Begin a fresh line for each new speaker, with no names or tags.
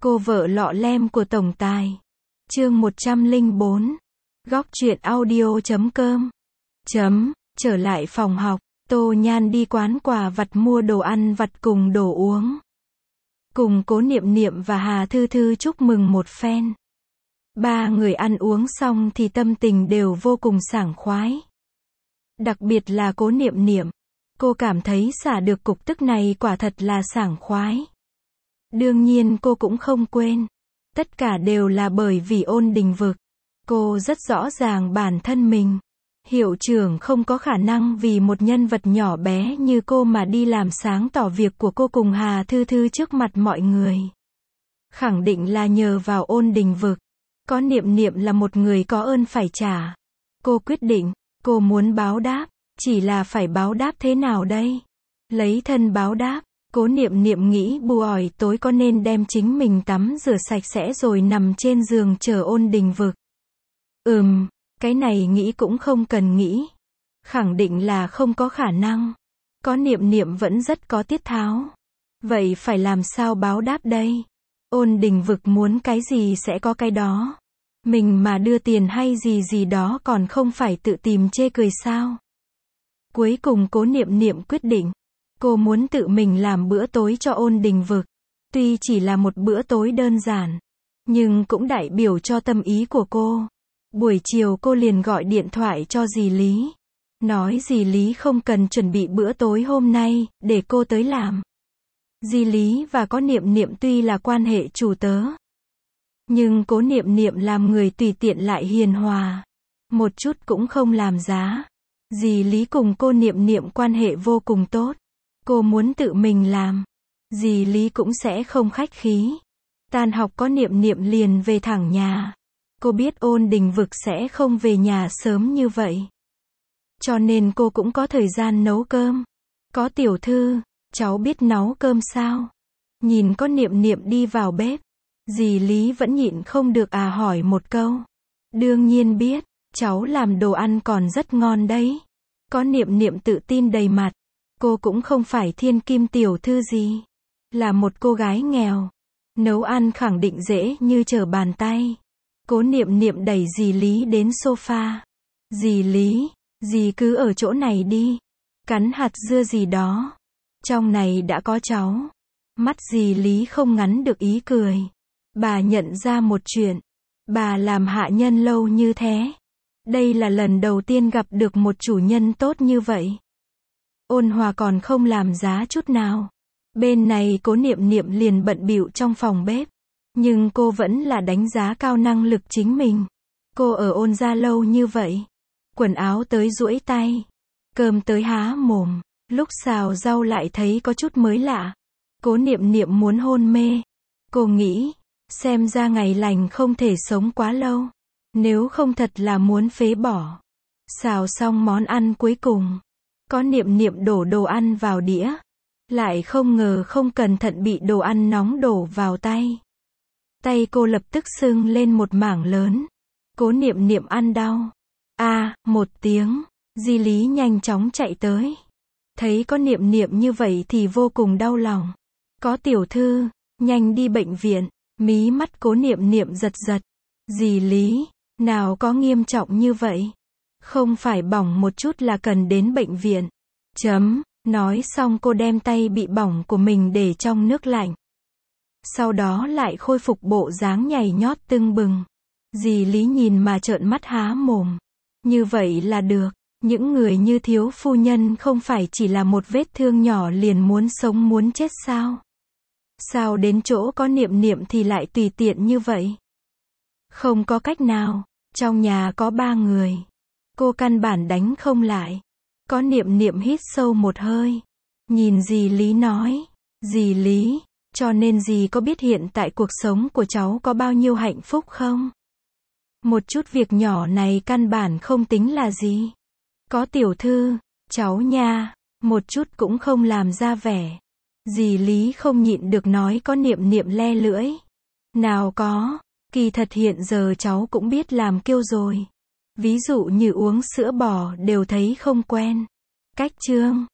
Cô vợ lọ lem của tổng tài. Chương 104. Góc truyện audio.com. Trở lại phòng học, Tô Nhan đi quán quà vặt mua đồ ăn vặt cùng đồ uống. Cùng Cố Niệm Niệm và Hà Thư Thư chúc mừng một phen. Ba người ăn uống xong thì tâm tình đều vô cùng sảng khoái. Đặc biệt là Cố Niệm Niệm. Cô cảm thấy xả được cục tức này quả thật là sảng khoái. Đương nhiên cô cũng không quên. Tất cả đều là bởi vì Ôn Đình Vực. Cô rất rõ ràng bản thân mình. Hiệu trưởng không có khả năng vì một nhân vật nhỏ bé như cô mà đi làm sáng tỏ việc của cô cùng Hà Thư Thư trước mặt mọi người. Khẳng định là nhờ vào Ôn Đình Vực. Có Niệm Niệm là một người có ơn phải trả. Cô quyết định, cô muốn báo đáp. Chỉ là phải báo đáp thế nào đây? Lấy thân báo đáp. Cố Niệm Niệm nghĩ buổi tối có nên đem chính mình tắm rửa sạch sẽ rồi nằm trên giường chờ Ôn Đình Vực. Cái này nghĩ cũng không cần nghĩ. Khẳng định là không có khả năng. Có Niệm Niệm vẫn rất có tiết tháo. Vậy phải làm sao báo đáp đây? Ôn Đình Vực muốn cái gì sẽ có cái đó. Mình mà đưa tiền hay gì đó còn không phải tự tìm chê cười sao? Cuối cùng Cố Niệm Niệm quyết định. Cô muốn tự mình làm bữa tối cho Ôn Đình Vực. Tuy chỉ là một bữa tối đơn giản, nhưng cũng đại biểu cho tâm ý của cô. Buổi chiều cô liền gọi điện thoại cho dì Lý. Nói dì Lý không cần chuẩn bị bữa tối hôm nay, để cô tới làm. Dì Lý và Có Niệm Niệm tuy là quan hệ chủ tớ. Nhưng Cố Niệm Niệm làm người tùy tiện lại hiền hòa. Một chút cũng không làm giá. Dì Lý cùng cô Niệm Niệm quan hệ vô cùng tốt. Cô muốn tự mình làm. Dì Lý cũng sẽ không khách khí. Tan học Có Niệm Niệm liền về thẳng nhà. Cô biết Ôn Đình Vực sẽ không về nhà sớm như vậy. Cho nên cô cũng có thời gian nấu cơm. Có tiểu thư, cháu biết nấu cơm sao? Nhìn Có Niệm Niệm đi vào bếp. Dì Lý vẫn nhịn không được hỏi một câu. Đương nhiên biết, cháu làm đồ ăn còn rất ngon đấy. Có Niệm Niệm tự tin đầy mặt. Cô cũng không phải thiên kim tiểu thư gì. Là một cô gái nghèo. Nấu ăn khẳng định dễ như trở bàn tay. Cố Niệm Niệm đẩy dì Lý đến sofa. Dì Lý, dì cứ ở chỗ này đi. Cắn hạt dưa gì đó. Trong này đã có cháu. Mắt dì Lý không ngắn được ý cười. Bà nhận ra một chuyện. Bà làm hạ nhân lâu như thế. Đây là lần đầu tiên gặp được một chủ nhân tốt như vậy. Ôn hòa còn không làm giá chút nào. Bên này Cố Niệm Niệm liền bận bịu trong phòng bếp. Nhưng cô vẫn là đánh giá cao năng lực chính mình. Cô ở Ôn gia lâu như vậy. Quần áo tới duỗi tay. Cơm tới há mồm. Lúc xào rau lại thấy có chút mới lạ. Cố Niệm Niệm muốn hôn mê. Cô nghĩ, xem ra ngày lành không thể sống quá lâu. Nếu không thật là muốn phế bỏ. Xào xong món ăn cuối cùng. Có Niệm Niệm đổ đồ ăn vào đĩa. Lại không ngờ không cẩn thận bị đồ ăn nóng đổ vào tay. Tay cô lập tức sưng lên một mảng lớn. Cố Niệm Niệm ăn đau. Một tiếng. Dì Lý nhanh chóng chạy tới. Thấy Có Niệm Niệm như vậy thì vô cùng đau lòng. Có tiểu thư, nhanh đi bệnh viện. Mí mắt Cố Niệm Niệm giật giật. Dì Lý, nào có nghiêm trọng như vậy. Không phải bỏng một chút là cần đến bệnh viện. Nói xong cô đem tay bị bỏng của mình để trong nước lạnh. Sau đó lại khôi phục bộ dáng nhảy nhót tưng bừng. Dì Lý nhìn mà trợn mắt há mồm. Như vậy là được. Những người như thiếu phu nhân không phải chỉ là một vết thương nhỏ liền muốn sống muốn chết sao? Sao đến chỗ Có Niệm Niệm thì lại tùy tiện như vậy? Không có cách nào. Trong nhà có 3 người. Cô căn bản đánh không lại. Có Niệm Niệm hít sâu một hơi. Nhìn dì Lý nói. Dì Lý, cho nên dì có biết hiện tại cuộc sống của cháu có bao nhiêu hạnh phúc không? Một chút việc nhỏ này căn bản không tính là gì. Có tiểu thư, cháu nha, một chút cũng không làm ra vẻ. Dì Lý không nhịn được nói Có Niệm Niệm le lưỡi. Nào có, kỳ thật hiện giờ cháu cũng biết làm kiêu rồi. Ví dụ như uống sữa bò đều thấy không quen. Cách trương,